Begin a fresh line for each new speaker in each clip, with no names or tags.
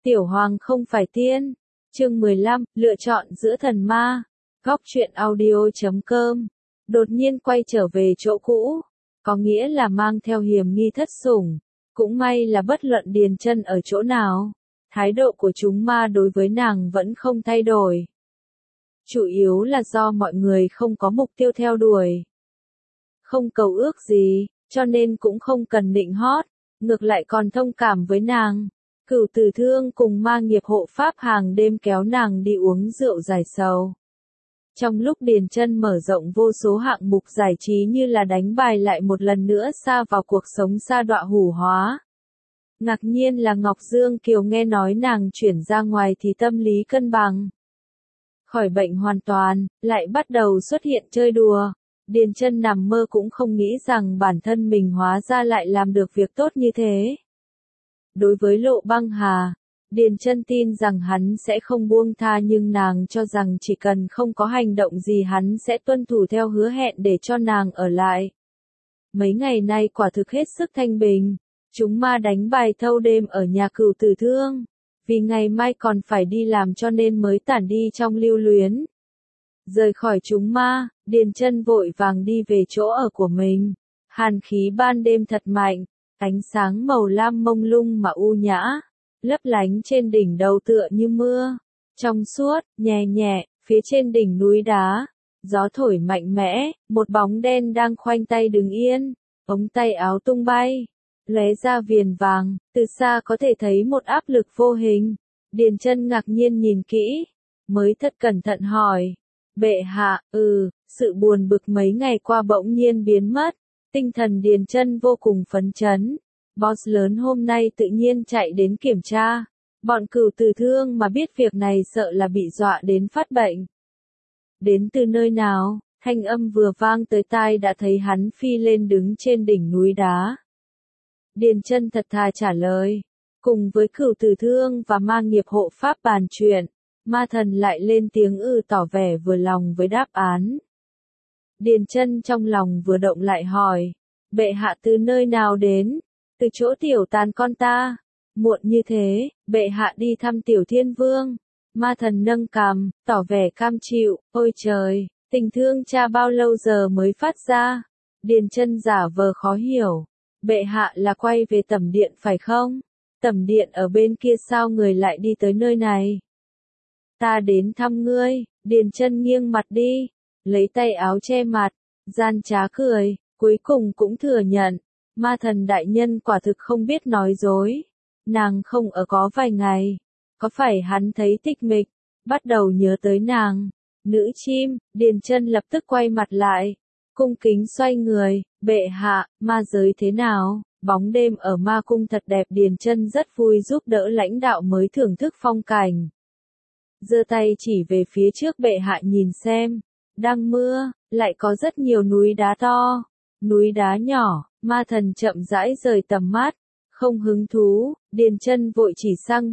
Tiểu Hoàng không phải tiên. Chương 15, lựa chọn giữa thần ma. Góc truyện audio.com. Đột nhiên quay trở về chỗ cũ, có nghĩa là mang theo hiểm nghi thất sủng. Cũng may là bất luận Điền Chân ở chỗ nào, thái độ của chúng ma đối với nàng vẫn không thay đổi. Chủ yếu là do mọi người không có mục tiêu theo đuổi, không cầu ước gì, cho nên cũng không cần nịnh hót, ngược lại còn thông cảm với nàng. Cửu Tử Thương cùng ma nghiệp hộ pháp hàng đêm kéo nàng đi uống rượu giải sầu. Trong lúc Điền Chân mở rộng vô số hạng mục giải trí như là đánh bài lại một lần nữa sa vào cuộc sống sa đọa hủ hóa. Ngạc nhiên là Ngọc Dương Kiều nghe nói nàng chuyển ra ngoài thì tâm lý cân bằng. Khỏi bệnh hoàn toàn, lại bắt đầu xuất hiện chơi đùa. Điền Chân nằm mơ cũng không nghĩ rằng bản thân mình hóa ra lại làm được việc tốt như thế. Đối với Lộ Băng Hà, Điền Chân tin rằng hắn sẽ không buông tha, nhưng nàng cho rằng chỉ cần không có hành động gì hắn sẽ tuân thủ theo hứa hẹn để cho nàng ở lại. Mấy ngày nay quả thực hết sức thanh bình, chúng ma đánh bài thâu đêm ở nhà Cửu Tử Thương, vì ngày mai còn phải đi làm cho nên mới tản đi trong lưu luyến. Rời khỏi chúng ma, Điền Chân vội vàng đi về chỗ ở của mình. Hàn khí ban đêm thật mạnh, ánh sáng màu lam mông lung mà u nhã, lấp lánh trên đỉnh đầu tựa như mưa, trong suốt, nhẹ nhẹ, phía trên đỉnh núi đá, gió thổi mạnh mẽ, một bóng đen đang khoanh tay đứng yên, ống tay áo tung bay, lóe ra viền vàng, từ xa có thể thấy một áp lực vô hình. Điền Chân ngạc nhiên nhìn kỹ, mới thật cẩn thận hỏi, bệ hạ, sự buồn bực mấy ngày qua bỗng nhiên biến mất, tinh thần Điền Chân vô cùng phấn chấn. Boss lớn hôm nay tự nhiên chạy đến kiểm tra, bọn Cửu Tử Thương mà biết việc này sợ là bị dọa đến phát bệnh. Đến từ nơi nào? Thanh âm vừa vang tới tai đã thấy hắn phi lên đứng trên đỉnh núi đá. Điền Chân thật thà trả lời, cùng với Cửu Tử Thương và ma nghiệp hộ pháp bàn chuyện, ma thần lại lên tiếng tỏ vẻ vừa lòng với đáp án. Điền Chân trong lòng vừa động lại hỏi, bệ hạ từ nơi nào đến? Từ chỗ Tiểu Tàn con ta. Muộn như thế, bệ hạ đi thăm Tiểu Thiên Vương. Ma thần nâng cằm, tỏ vẻ cam chịu, ôi trời, tình thương cha bao lâu giờ mới phát ra? Điền Chân giả vờ khó hiểu, bệ hạ là quay về Tẩm Điện phải không? Tẩm Điện ở bên kia sao người lại đi tới nơi này? Ta đến thăm ngươi. Điền Chân nghiêng mặt đi, lấy tay áo che mặt, gian trá cười, cuối cùng cũng thừa nhận. Ma thần đại nhân quả thực không biết nói dối. Nàng không ở có vài ngày. Có phải hắn thấy tịch mịch, bắt đầu nhớ tới nàng? Nữ chim. Điền Chân lập tức quay mặt lại, cung kính xoay người, bệ hạ, ma giới thế nào? Bóng đêm ở ma cung thật đẹp. Điền Chân rất vui giúp đỡ lãnh đạo mới thưởng thức phong cảnh. Giơ tay chỉ về phía trước, bệ hạ nhìn xem, đang mưa, lại có rất nhiều núi đá to, núi đá nhỏ. Ma thần chậm rãi rời tầm mắt, không hứng thú. Điền Chân vội chỉ sang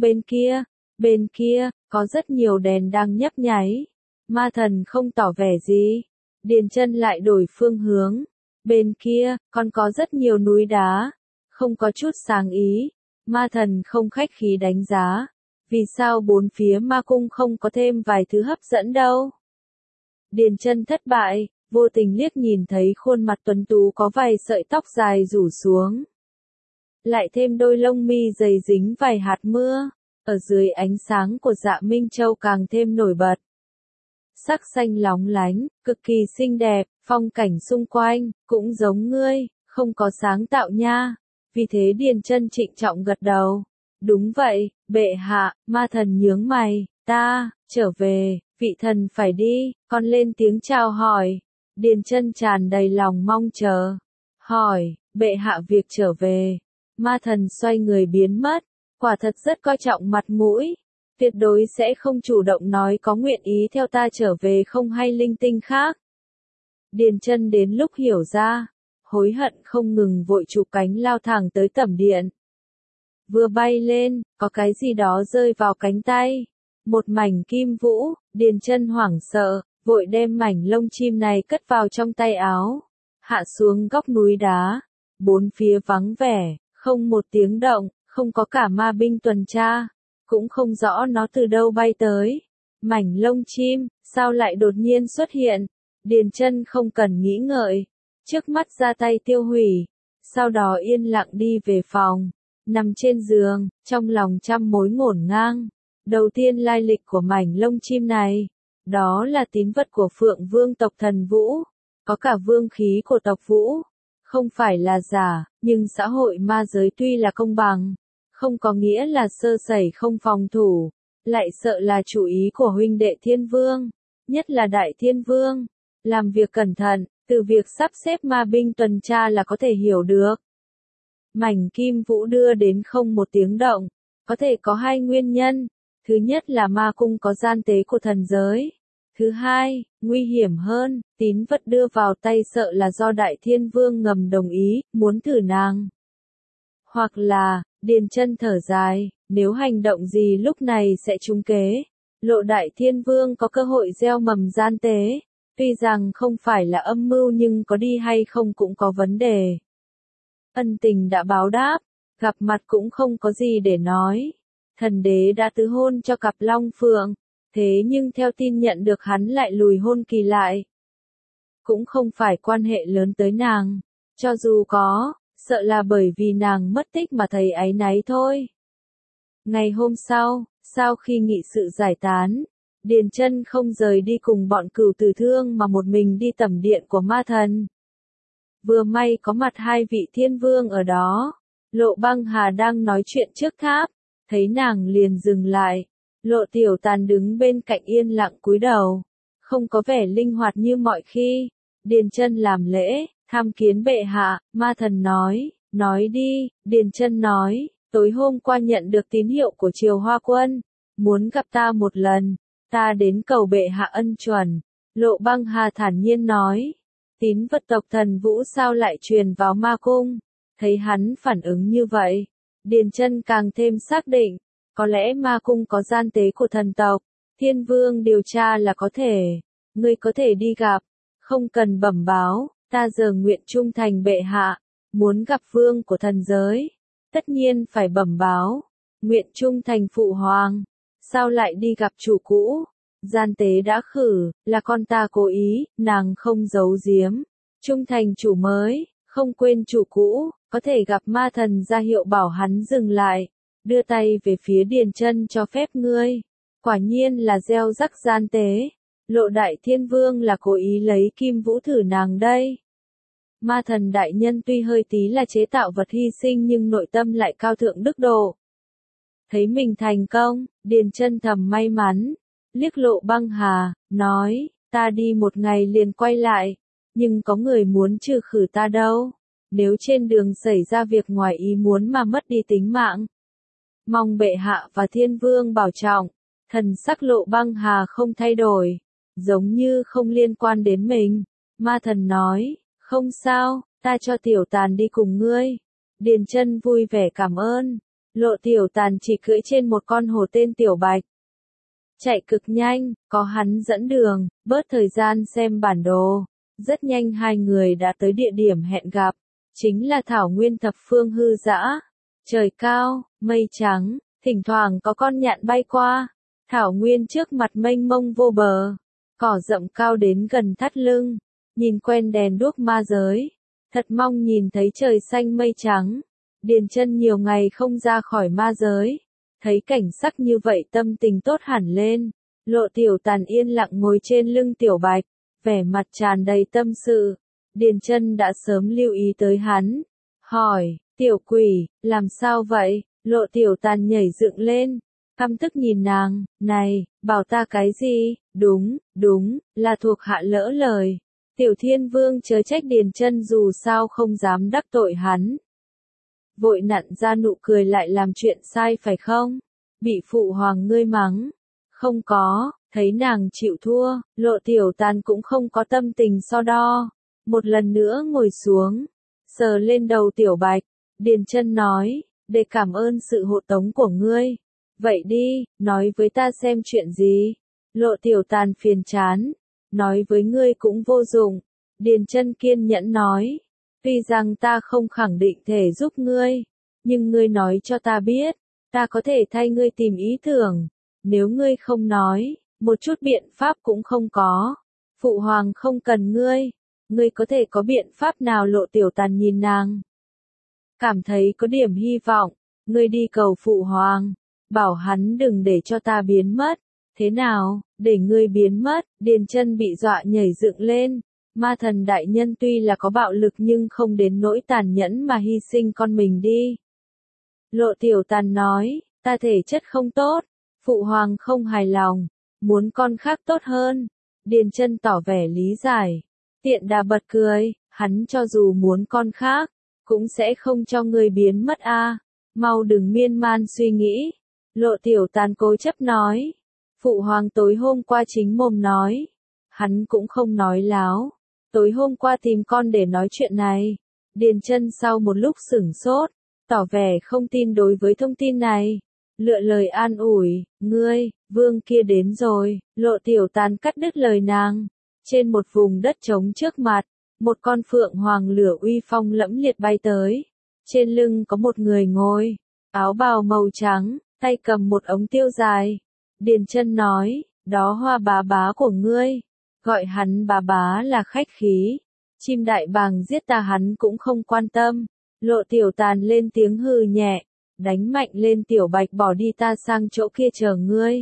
bên kia, có rất nhiều đèn đang nhấp nháy. Ma thần không tỏ vẻ gì. Điền Chân lại đổi phương hướng, bên kia, còn có rất nhiều núi đá, không có chút sáng ý. Ma thần không khách khí đánh giá, vì sao bốn phía ma cung không có thêm vài thứ hấp dẫn đâu. Điền Chân thất bại, vô tình liếc nhìn thấy khuôn mặt tuấn tú có vài sợi tóc dài rủ xuống, lại thêm đôi lông mi dày dính vài hạt mưa, ở dưới ánh sáng của Dạ Minh Châu càng thêm nổi bật. Sắc xanh lóng lánh, cực kỳ xinh đẹp, phong cảnh xung quanh cũng giống ngươi, không có sáng tạo nha. Vì thế Điền Chân trịnh trọng gật đầu. Đúng vậy, bệ hạ. Ma thần nhướng mày, ta trở về, vị thần phải đi, con lên tiếng chào hỏi. Điền Chân tràn đầy lòng mong chờ, hỏi, bệ hạ việc trở về. Ma thần xoay người biến mất, quả thật rất coi trọng mặt mũi, tuyệt đối sẽ không chủ động nói có nguyện ý theo ta trở về không hay linh tinh khác. Điền Chân đến lúc hiểu ra, hối hận không ngừng, vội chụp cánh lao thẳng tới Tẩm Điện. Vừa bay lên, có cái gì đó rơi vào cánh tay, một mảnh kim vũ. Điền Chân hoảng sợ, vội đem mảnh lông chim này cất vào trong tay áo, hạ xuống góc núi đá. Bốn phía vắng vẻ, không một tiếng động, không có cả ma binh tuần tra, cũng không rõ nó từ đâu bay tới. Mảnh lông chim, sao lại đột nhiên xuất hiện? Điền Chân không cần nghĩ ngợi, trước mắt ra tay tiêu hủy, sau đó yên lặng đi về phòng, nằm trên giường, trong lòng trăm mối ngổn ngang. Đầu tiên lai lịch của mảnh lông chim này, đó là tín vật của Phượng Vương tộc Thần Vũ, có cả vương khí của tộc Vũ, không phải là giả, nhưng xã hội ma giới tuy là công bằng, không có nghĩa là sơ sẩy không phòng thủ, lại sợ là chủ ý của huynh đệ Thiên Vương, nhất là Đại Thiên Vương, làm việc cẩn thận, từ việc sắp xếp ma binh tuần tra là có thể hiểu được. Mảnh kim vũ đưa đến không một tiếng động, có thể có hai nguyên nhân, thứ nhất là ma cung có gian tế của thần giới. Thứ hai, nguy hiểm hơn, tín vật đưa vào tay sợ là do Đại Thiên Vương ngầm đồng ý, muốn thử nàng. Hoặc là, Điền Chân thở dài, nếu hành động gì lúc này sẽ trúng kế. Lộ Đại Thiên Vương có cơ hội gieo mầm gian tế, tuy rằng không phải là âm mưu nhưng có đi hay không cũng có vấn đề. Ân tình đã báo đáp, gặp mặt cũng không có gì để nói. Thần đế đã tứ hôn cho cặp Long Phượng. Thế nhưng theo tin nhận được hắn lại lùi hôn kỳ lại. Cũng không phải quan hệ lớn tới nàng, cho dù có, sợ là bởi vì nàng mất tích mà thầy áy náy thôi. Ngày hôm sau khi nghị sự giải tán, Điền Chân không rời đi cùng bọn Cửu Tử Thương mà một mình đi tẩm điện của ma thần. Vừa may có mặt hai vị thiên vương ở đó, Lộ Băng Hà đang nói chuyện trước tháp, thấy nàng liền dừng lại. Lộ Tiểu Tàn đứng bên cạnh yên lặng cúi đầu, không có vẻ linh hoạt như mọi khi. Điền Chân làm lễ, tham kiến bệ hạ, ma thần nói đi. Điền Chân nói, tối hôm qua nhận được tín hiệu của Triều Hoa Quân, muốn gặp ta một lần, ta đến cầu bệ hạ ân chuẩn. Lộ Băng Hà thản nhiên nói, tín vật tộc Thần Vũ sao lại truyền vào ma cung? Thấy hắn phản ứng như vậy, Điền Chân càng thêm xác định. Có lẽ ma cung có gian tế của thần tộc, Thiên Vương điều tra là có thể, ngươi có thể đi gặp, không cần bẩm báo, ta giờ nguyện trung thành bệ hạ, muốn gặp vương của thần giới, tất nhiên phải bẩm báo, nguyện trung thành phụ hoàng, sao lại đi gặp chủ cũ, gian tế đã khử, là con ta cố ý, nàng không giấu giếm, trung thành chủ mới, không quên chủ cũ, có thể gặp ma thần ra hiệu bảo hắn dừng lại. Đưa tay về phía Điền Chân cho phép ngươi. Quả nhiên là gieo rắc gian tế. Lộ Đại Thiên Vương là cố ý lấy kim vũ thử nàng đây. Ma thần đại nhân tuy hơi tí là chế tạo vật hy sinh nhưng nội tâm lại cao thượng đức độ. Thấy mình thành công, Điền Chân thầm may mắn. Liếc Lộ Băng Hà, nói, ta đi một ngày liền quay lại. Nhưng có người muốn trừ khử ta đâu. Nếu trên đường xảy ra việc ngoài ý muốn mà mất đi tính mạng. Mong bệ hạ và Thiên Vương bảo trọng. Thần sắc Lộ Băng Hà không thay đổi, giống như không liên quan đến mình. Ma thần nói, không sao, ta cho Tiểu Tàn đi cùng ngươi. Điền Chân vui vẻ cảm ơn. Lộ Tiểu Tàn chỉ cưỡi trên một con hổ tên Tiểu Bạch. Chạy cực nhanh, có hắn dẫn đường, bớt thời gian xem bản đồ. Rất nhanh hai người đã tới địa điểm hẹn gặp, chính là Thảo Nguyên Thập Phương Hư Dã. Trời cao, mây trắng, thỉnh thoảng có con nhạn bay qua. Thảo Nguyên trước mặt mênh mông vô bờ, cỏ rậm cao đến gần thắt lưng. Nhìn quen đèn đuốc ma giới, thật mong nhìn thấy trời xanh mây trắng. Điền Chân nhiều ngày không ra khỏi ma giới, thấy cảnh sắc như vậy tâm tình tốt hẳn lên. Lộ Tiểu Tàn yên lặng ngồi trên lưng Tiểu Bạch, vẻ mặt tràn đầy tâm sự. Điền Chân đã sớm lưu ý tới hắn, hỏi, Tiểu quỷ, làm sao vậy? Lộ Tiểu Tàn nhảy dựng lên, căm tức nhìn nàng, này, bảo ta cái gì? Đúng, là thuộc hạ lỡ lời. Tiểu Thiên Vương chớ trách Điền Chân dù sao không dám đắc tội hắn. Vội nặn ra nụ cười lại làm chuyện sai phải không? Bị phụ hoàng ngươi mắng. Không có, thấy nàng chịu thua, Lộ Tiểu Tàn cũng không có tâm tình so đo. Một lần nữa ngồi xuống, sờ lên đầu Tiểu Bạch, Điền Chân nói, để cảm ơn sự hộ tống của ngươi. Vậy đi, nói với ta xem chuyện gì. Lộ Tiểu Tàn phiền chán, nói với ngươi cũng vô dụng. Điền Chân kiên nhẫn nói, tuy rằng ta không khẳng định thể giúp ngươi, nhưng ngươi nói cho ta biết, ta có thể thay ngươi tìm ý tưởng, nếu ngươi không nói, một chút biện pháp cũng không có. Phụ hoàng không cần ngươi có thể có biện pháp nào? Lộ Tiểu Tàn nhìn nàng, cảm thấy có điểm hy vọng, ngươi đi cầu phụ hoàng, bảo hắn đừng để cho ta biến mất. Thế nào, để ngươi biến mất? Điền Chân bị dọa nhảy dựng lên. Ma thần đại nhân tuy là có bạo lực nhưng không đến nỗi tàn nhẫn mà hy sinh con mình đi. Lộ Tiểu Tàn nói, ta thể chất không tốt, phụ hoàng không hài lòng, muốn con khác tốt hơn. Điền Chân tỏ vẻ lý giải. Tiện Đà bật cười, hắn cho dù muốn con khác, cũng sẽ không cho ngươi biến mất a. Mau đừng miên man suy nghĩ. Lộ Tiểu Tàn cố chấp nói. Phụ hoàng tối hôm qua chính mồm nói. Hắn cũng không nói láo. Tối hôm qua tìm con để nói chuyện này. Điền Chân sau một lúc sửng sốt, tỏ vẻ không tin đối với thông tin này. Lựa lời an ủi, ngươi, vương kia đến rồi. Lộ Tiểu Tàn cắt đứt lời nàng. Trên một vùng đất trống trước mặt, một con phượng hoàng lửa uy phong lẫm liệt bay tới. Trên lưng có một người ngồi, áo bào màu trắng, tay cầm một ống tiêu dài. Điền Chân nói, đó Hoa bá bá của ngươi, gọi hắn bá bá là khách khí. Chim đại bàng giết ta hắn cũng không quan tâm. Lộ Tiểu Tàn lên tiếng hừ nhẹ, đánh mạnh lên Tiểu Bạch bỏ đi, ta sang chỗ kia chờ ngươi.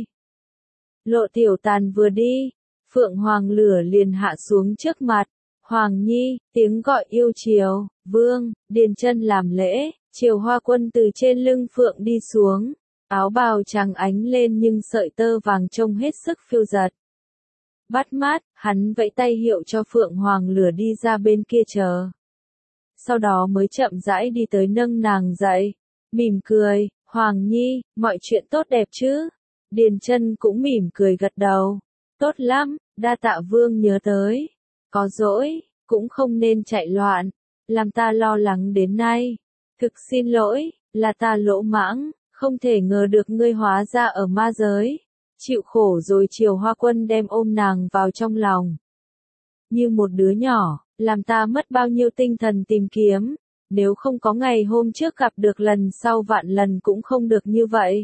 Lộ Tiểu Tàn vừa đi, phượng hoàng lửa liền hạ xuống trước mặt. Hoàng nhi, tiếng gọi yêu chiều, vương. Điền Chân làm lễ, Triều Hoa Quân từ trên lưng phượng đi xuống, áo bào trắng ánh lên nhưng sợi tơ vàng trông hết sức phiêu dật. Bắt mắt, hắn vẫy tay hiệu cho phượng hoàng lửa đi ra bên kia chờ. Sau đó mới chậm rãi đi tới nâng nàng dậy, mỉm cười, Hoàng nhi, mọi chuyện tốt đẹp chứ? Điền Chân cũng mỉm cười gật đầu. Tốt lắm, đa tạ vương nhớ tới. Có dỗi, cũng không nên chạy loạn, làm ta lo lắng đến nay. Thực xin lỗi, là ta lỗ mãng, không thể ngờ được ngươi hóa ra ở ma giới. Chịu khổ rồi. Triều Hoa Quân đem ôm nàng vào trong lòng. Như một đứa nhỏ, làm ta mất bao nhiêu tinh thần tìm kiếm. Nếu không có ngày hôm trước gặp được lần sau vạn lần cũng không được như vậy.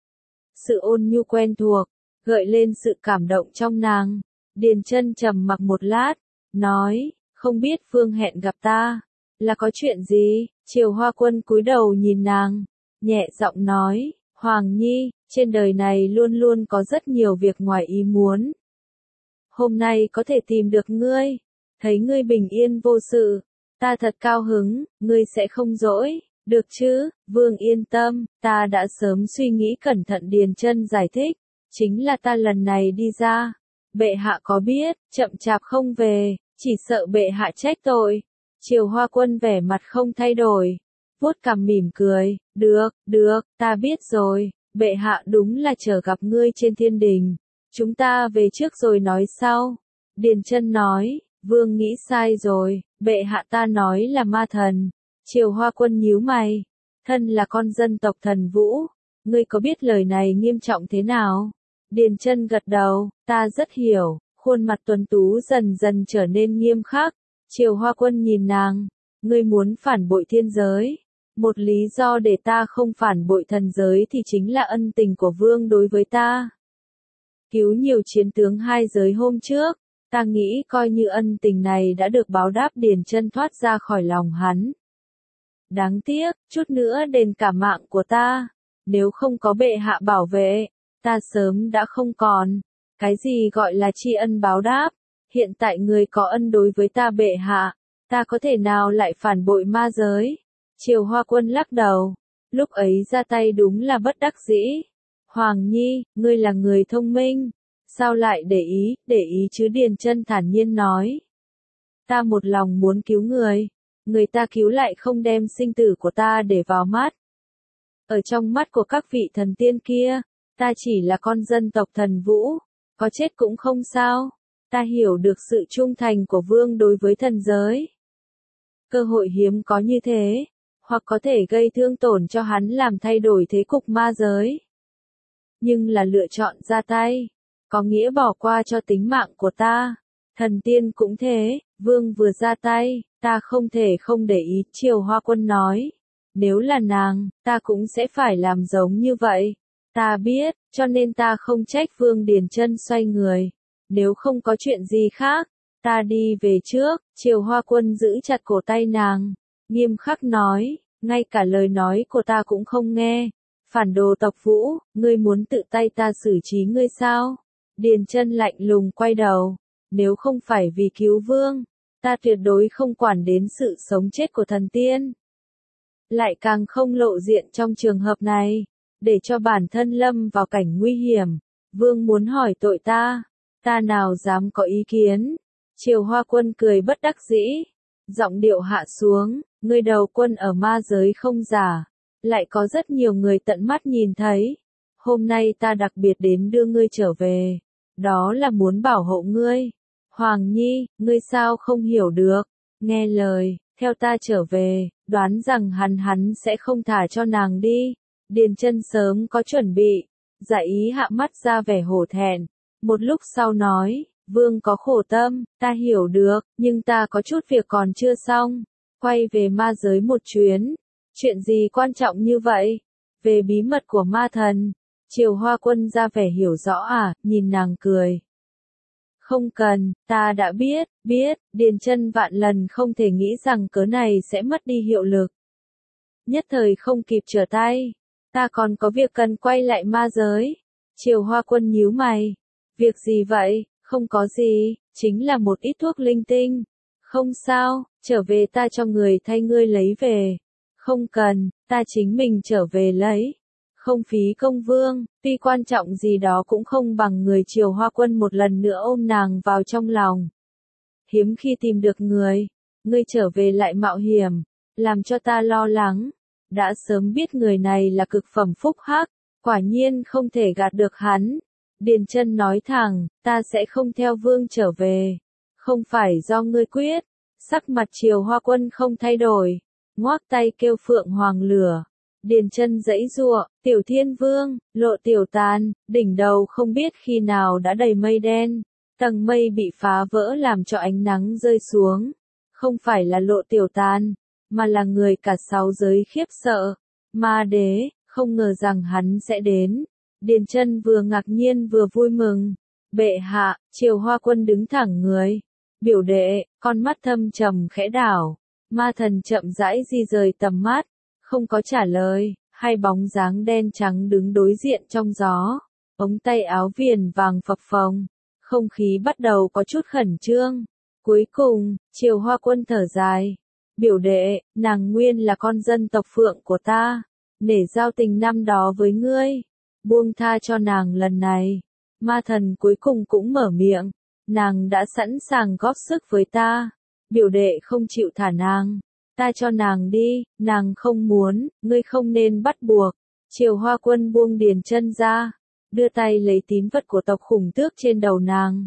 Sự ôn nhu quen thuộc, gợi lên sự cảm động trong nàng. Điền Chân trầm mặc một lát, nói, không biết vương hẹn gặp ta, là có chuyện gì? Triều Hoa Quân cúi đầu nhìn nàng, nhẹ giọng nói, Hoàng nhi, trên đời này luôn luôn có rất nhiều việc ngoài ý muốn. Hôm nay có thể tìm được ngươi, thấy ngươi bình yên vô sự, ta thật cao hứng, ngươi sẽ không dỗi, được chứ? Vương yên tâm, ta đã sớm suy nghĩ cẩn thận. Điền Chân giải thích, chính là ta lần này đi ra, bệ hạ có biết, chậm chạp không về, chỉ sợ bệ hạ trách tội. Triều Hoa Quân vẻ mặt không thay đổi, vuốt cằm mỉm cười, được, ta biết rồi, bệ hạ đúng là chờ gặp ngươi trên thiên đình, chúng ta về trước rồi nói sau. Điền Chân nói, vương nghĩ sai rồi, bệ hạ ta nói là ma thần. Triều Hoa Quân nhíu mày, thân là con dân tộc Thần Vũ, ngươi có biết lời này nghiêm trọng thế nào? Điền Chân gật đầu, ta rất hiểu, khuôn mặt tuấn tú dần dần trở nên nghiêm khắc. Triều Hoa Quân nhìn nàng, ngươi muốn phản bội thiên giới. Một lý do để ta không phản bội thần giới thì chính là ân tình của vương đối với ta. Cứu nhiều chiến tướng hai giới hôm trước, ta nghĩ coi như ân tình này đã được báo đáp. Điền Chân thoát ra khỏi lòng hắn. Đáng tiếc, chút nữa đền cả mạng của ta. Nếu không có bệ hạ bảo vệ, ta sớm đã không còn. Cái gì gọi là tri ân báo đáp? Hiện tại người có ân đối với ta bệ hạ, ta có thể nào lại phản bội ma giới? Triều Hoa Quân lắc đầu, lúc ấy ra tay đúng là bất đắc dĩ. Hoàng nhi, ngươi là người thông minh, sao lại để ý chứ? Điền Chân thản nhiên nói. Ta một lòng muốn cứu người ta cứu lại không đem sinh tử của ta để vào mắt. Ở trong mắt của các vị thần tiên kia, ta chỉ là con dân tộc Thần Vũ, có chết cũng không sao. Ta hiểu được sự trung thành của vương đối với thần giới. Cơ hội hiếm có như thế, hoặc có thể gây thương tổn cho hắn làm thay đổi thế cục ma giới. Nhưng là lựa chọn ra tay, có nghĩa bỏ qua cho tính mạng của ta. Thần tiên cũng thế, vương vừa ra tay, ta không thể không để ý. Triều Hoa Quân nói, Nếu là nàng, ta cũng sẽ phải làm giống như vậy. Ta biết, cho nên ta không trách Vương Điền Chân xoay người. Nếu không có chuyện gì khác, ta đi về trước. Triều Hoa Quân giữ chặt cổ tay nàng, nghiêm khắc nói, ngay cả lời nói của ta cũng không nghe. Phản đồ tộc Vũ, ngươi muốn tự tay ta xử trí ngươi sao? Điền Chân lạnh lùng quay đầu, nếu không phải vì cứu Vương, ta tuyệt đối không quản đến sự sống chết của thần tiên. Lại càng không lộ diện trong trường hợp này, để cho bản thân lâm vào cảnh nguy hiểm. Vương muốn hỏi tội ta nào dám có ý kiến. Triều Hoa Quân cười bất đắc dĩ, giọng điệu hạ xuống, ngươi đầu quân ở ma giới không giả, lại có rất nhiều người tận mắt nhìn thấy. Hôm nay ta đặc biệt đến đưa ngươi trở về, đó là muốn bảo hộ ngươi. Hoàng Nhi, ngươi sao không hiểu được, nghe lời, theo ta trở về, đoán rằng hắn sẽ không thả cho nàng đi. Điền Chân sớm có chuẩn bị, dạ ý hạ mắt ra vẻ hổ thẹn, một lúc sau nói, Vương có khổ tâm, ta hiểu được, nhưng ta có chút việc còn chưa xong, quay về ma giới một chuyến. Chuyện gì quan trọng như vậy? Về bí mật của ma thần. Triều Hoa Quân ra vẻ hiểu rõ nhìn nàng cười. Không cần, ta đã biết, Điền Chân vạn lần không thể nghĩ rằng cớ này sẽ mất đi hiệu lực. Nhất thời không kịp trở tay, ta còn có việc cần quay lại ma giới. Triều Hoa Quân nhíu mày, việc gì vậy? Không có gì, chính là một ít thuốc linh tinh. Không sao, trở về ta cho người thay ngươi lấy về. Không cần, ta chính mình trở về lấy. Không phí công Vương, tuy quan trọng gì đó cũng không bằng người. Triều Hoa Quân một lần nữa ôm nàng vào trong lòng. Hiếm khi tìm được người, ngươi trở về lại mạo hiểm, làm cho ta lo lắng. Đã sớm biết người này là cực phẩm phúc hắc, quả nhiên không thể gạt được hắn. Điền Chân nói thẳng, ta sẽ không theo Vương trở về. Không phải do ngươi quyết. Sắc mặt Triều Hoa Quân không thay đổi, ngoác tay kêu Phượng Hoàng lửa. Điền Chân giãy giụa, Tiểu Thiên Vương, Lộ Tiểu Tàn, đỉnh đầu không biết khi nào đã đầy mây đen. Tầng mây bị phá vỡ làm cho ánh nắng rơi xuống. Không phải là Lộ Tiểu Tàn, mà là người cả sáu giới khiếp sợ. Ma đế, không ngờ rằng hắn sẽ đến. Điền Chân vừa ngạc nhiên vừa vui mừng. Bệ hạ, Triều Hoa Quân đứng thẳng người. Biểu đệ, con mắt thâm trầm khẽ đảo. Ma thần chậm rãi di rời tầm mắt, không có trả lời. Hai bóng dáng đen trắng đứng đối diện trong gió. Ống tay áo viền vàng phập phồng. Không khí bắt đầu có chút khẩn trương. Cuối cùng, Triều Hoa Quân thở dài. Biểu đệ, nàng nguyên là con dân tộc Phượng của ta. Nể giao tình năm đó với ngươi. Buông tha cho nàng lần này. Ma thần cuối cùng cũng mở miệng. Nàng đã sẵn sàng góp sức với ta. Biểu đệ không chịu thả nàng. Ta cho nàng đi, nàng không muốn, ngươi không nên bắt buộc. Triều Hoa Quân buông Điền Chân ra, đưa tay lấy tín vật của tộc Khủng Tước trên đầu nàng.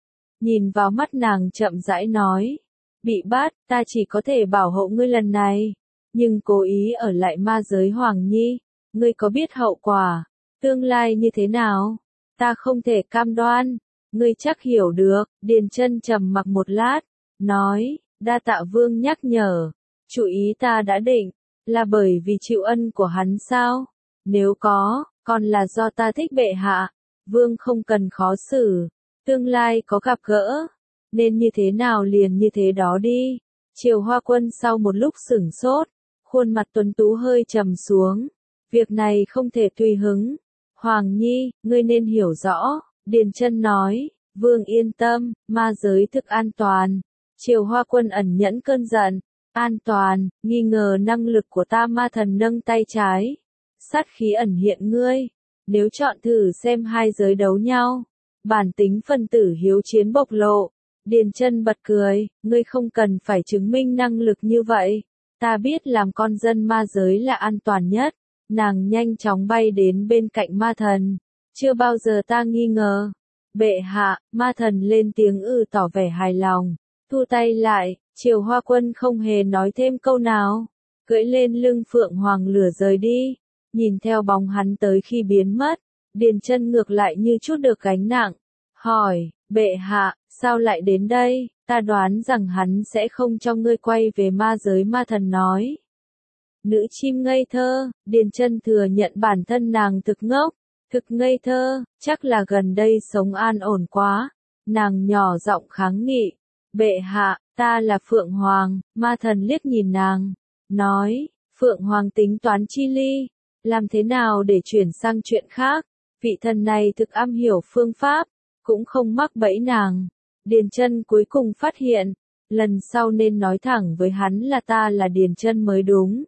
Nhìn vào mắt nàng chậm rãi nói, bị bắt, ta chỉ có thể bảo hộ ngươi lần này, nhưng cố ý ở lại ma giới Hoàng Nhi, ngươi có biết hậu quả, tương lai như thế nào? Ta không thể cam đoan, ngươi chắc hiểu được. Điền Chân trầm mặc một lát, nói, đa tạ Vương nhắc nhở. Chủ ý ta đã định, là bởi vì chịu ân của hắn sao? Nếu có, còn là do ta thích bệ hạ. Vương không cần khó xử. Tương lai có gặp gỡ, nên như thế nào liền như thế đó đi. Triều Hoa Quân sau một lúc sửng sốt, khuôn mặt tuấn tú hơi trầm xuống. Việc này không thể tùy hứng. Hoàng Nhi, ngươi nên hiểu rõ. Điền Chân nói, Vương yên tâm, ma giới thực an toàn. Triều Hoa Quân ẩn nhẫn cơn giận. An toàn, nghi ngờ năng lực của ta. Ma thần nâng tay trái. Sát khí ẩn hiện ngươi. Nếu chọn thử xem hai giới đấu nhau, bản tính phân tử hiếu chiến bộc lộ. Điền Chân bật cười, ngươi không cần phải chứng minh năng lực như vậy. Ta biết làm con dân ma giới là an toàn nhất. Nàng nhanh chóng bay đến bên cạnh ma thần. Chưa bao giờ ta nghi ngờ. Bệ hạ, ma thần lên tiếng tỏ vẻ hài lòng. Thu tay lại, Triều Hoa Quân không hề nói thêm câu nào. Cưỡi lên lưng Phượng Hoàng lửa rời đi. Nhìn theo bóng hắn tới khi biến mất. Điền Chân ngược lại như chút được gánh nặng. Hỏi, bệ hạ, sao lại đến đây? Ta đoán rằng hắn sẽ không cho ngươi quay về ma giới. Ma thần nói. Nữ chim ngây thơ, Điền Chân thừa nhận bản thân nàng thực ngốc, thực ngây thơ, chắc là gần đây sống an ổn quá. Nàng nhỏ giọng kháng nghị, bệ hạ, ta là Phượng Hoàng. Ma thần liếc nhìn nàng, nói, Phượng Hoàng tính toán chi ly, làm thế nào để chuyển sang chuyện khác, vị thần này thực am hiểu phương pháp, cũng không mắc bẫy nàng. Điền Chân cuối cùng phát hiện, lần sau nên nói thẳng với hắn là ta là Điền Chân mới đúng.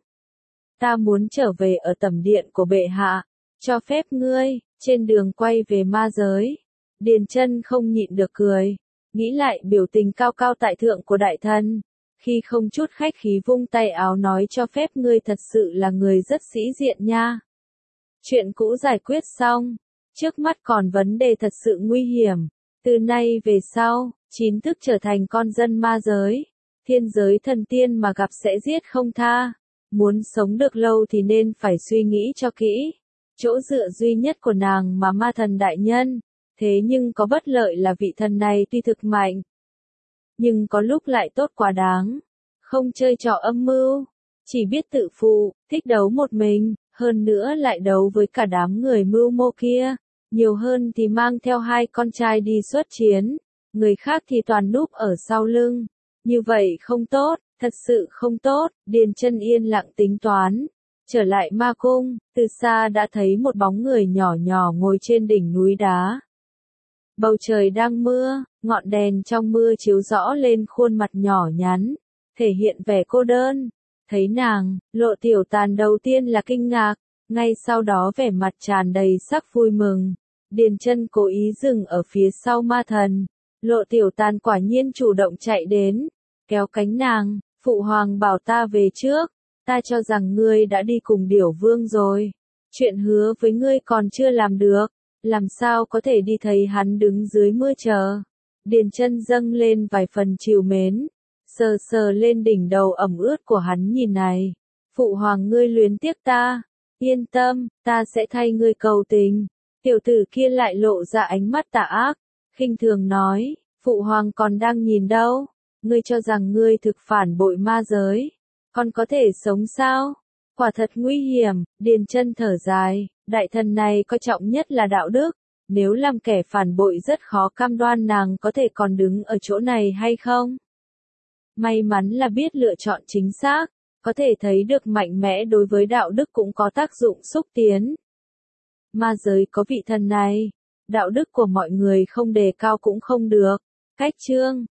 Ta muốn trở về ở tẩm điện của bệ hạ, cho phép ngươi. Trên đường quay về ma giới, Điền Chân không nhịn được cười, nghĩ lại biểu tình cao cao tại thượng của đại thần, khi không chút khách khí vung tay áo nói cho phép ngươi thật sự là người rất sĩ diện nha. Chuyện cũ giải quyết xong, trước mắt còn vấn đề thật sự nguy hiểm, từ nay về sau, chính thức trở thành con dân ma giới, thiên giới thần tiên mà gặp sẽ giết không tha, muốn sống được lâu thì nên phải suy nghĩ cho kỹ. Chỗ dựa duy nhất của nàng mà ma thần đại nhân, thế nhưng có bất lợi là vị thần này tuy thực mạnh, nhưng có lúc lại tốt quá đáng, không chơi trò âm mưu, chỉ biết tự phụ, thích đấu một mình, hơn nữa lại đấu với cả đám người mưu mô kia, nhiều hơn thì mang theo 2 con trai đi xuất chiến, người khác thì toàn núp ở sau lưng, như vậy không tốt, thật sự không tốt. Điền Chân yên lặng tính toán. Trở lại ma cung, từ xa đã thấy một bóng người nhỏ nhỏ ngồi trên đỉnh núi đá. Bầu trời đang mưa, ngọn đèn trong mưa chiếu rõ lên khuôn mặt nhỏ nhắn, thể hiện vẻ cô đơn. Thấy nàng, Lộ Tiểu Tàn đầu tiên là kinh ngạc, ngay sau đó vẻ mặt tràn đầy sắc vui mừng. Điền Chân cố ý dừng ở phía sau ma thần. Lộ Tiểu Tàn quả nhiên chủ động chạy đến, kéo cánh nàng, Phụ Hoàng bảo ta về trước. Ta cho rằng ngươi đã đi cùng Điểu Vương rồi. Chuyện hứa với ngươi còn chưa làm được, làm sao có thể đi thấy hắn đứng dưới mưa chờ. Điền Chân dâng lên vài phần trìu mến, sờ sờ lên đỉnh đầu ẩm ướt của hắn nhìn này. Phụ Hoàng ngươi luyến tiếc ta, yên tâm, ta sẽ thay ngươi cầu tình. Tiểu tử kia lại lộ ra ánh mắt tà ác, khinh thường nói, Phụ Hoàng còn đang nhìn đâu, ngươi cho rằng ngươi thực phản bội ma giới. Còn có thể sống sao? Quả thật nguy hiểm. Điền Chân thở dài, đại thần này coi trọng nhất là đạo đức, nếu làm kẻ phản bội rất khó cam đoan nàng có thể còn đứng ở chỗ này hay không. May mắn là biết lựa chọn chính xác, có thể thấy được mạnh mẽ đối với đạo đức cũng có tác dụng xúc tiến. Ma giới có vị thần này, đạo đức của mọi người không đề cao cũng không được. Cách chương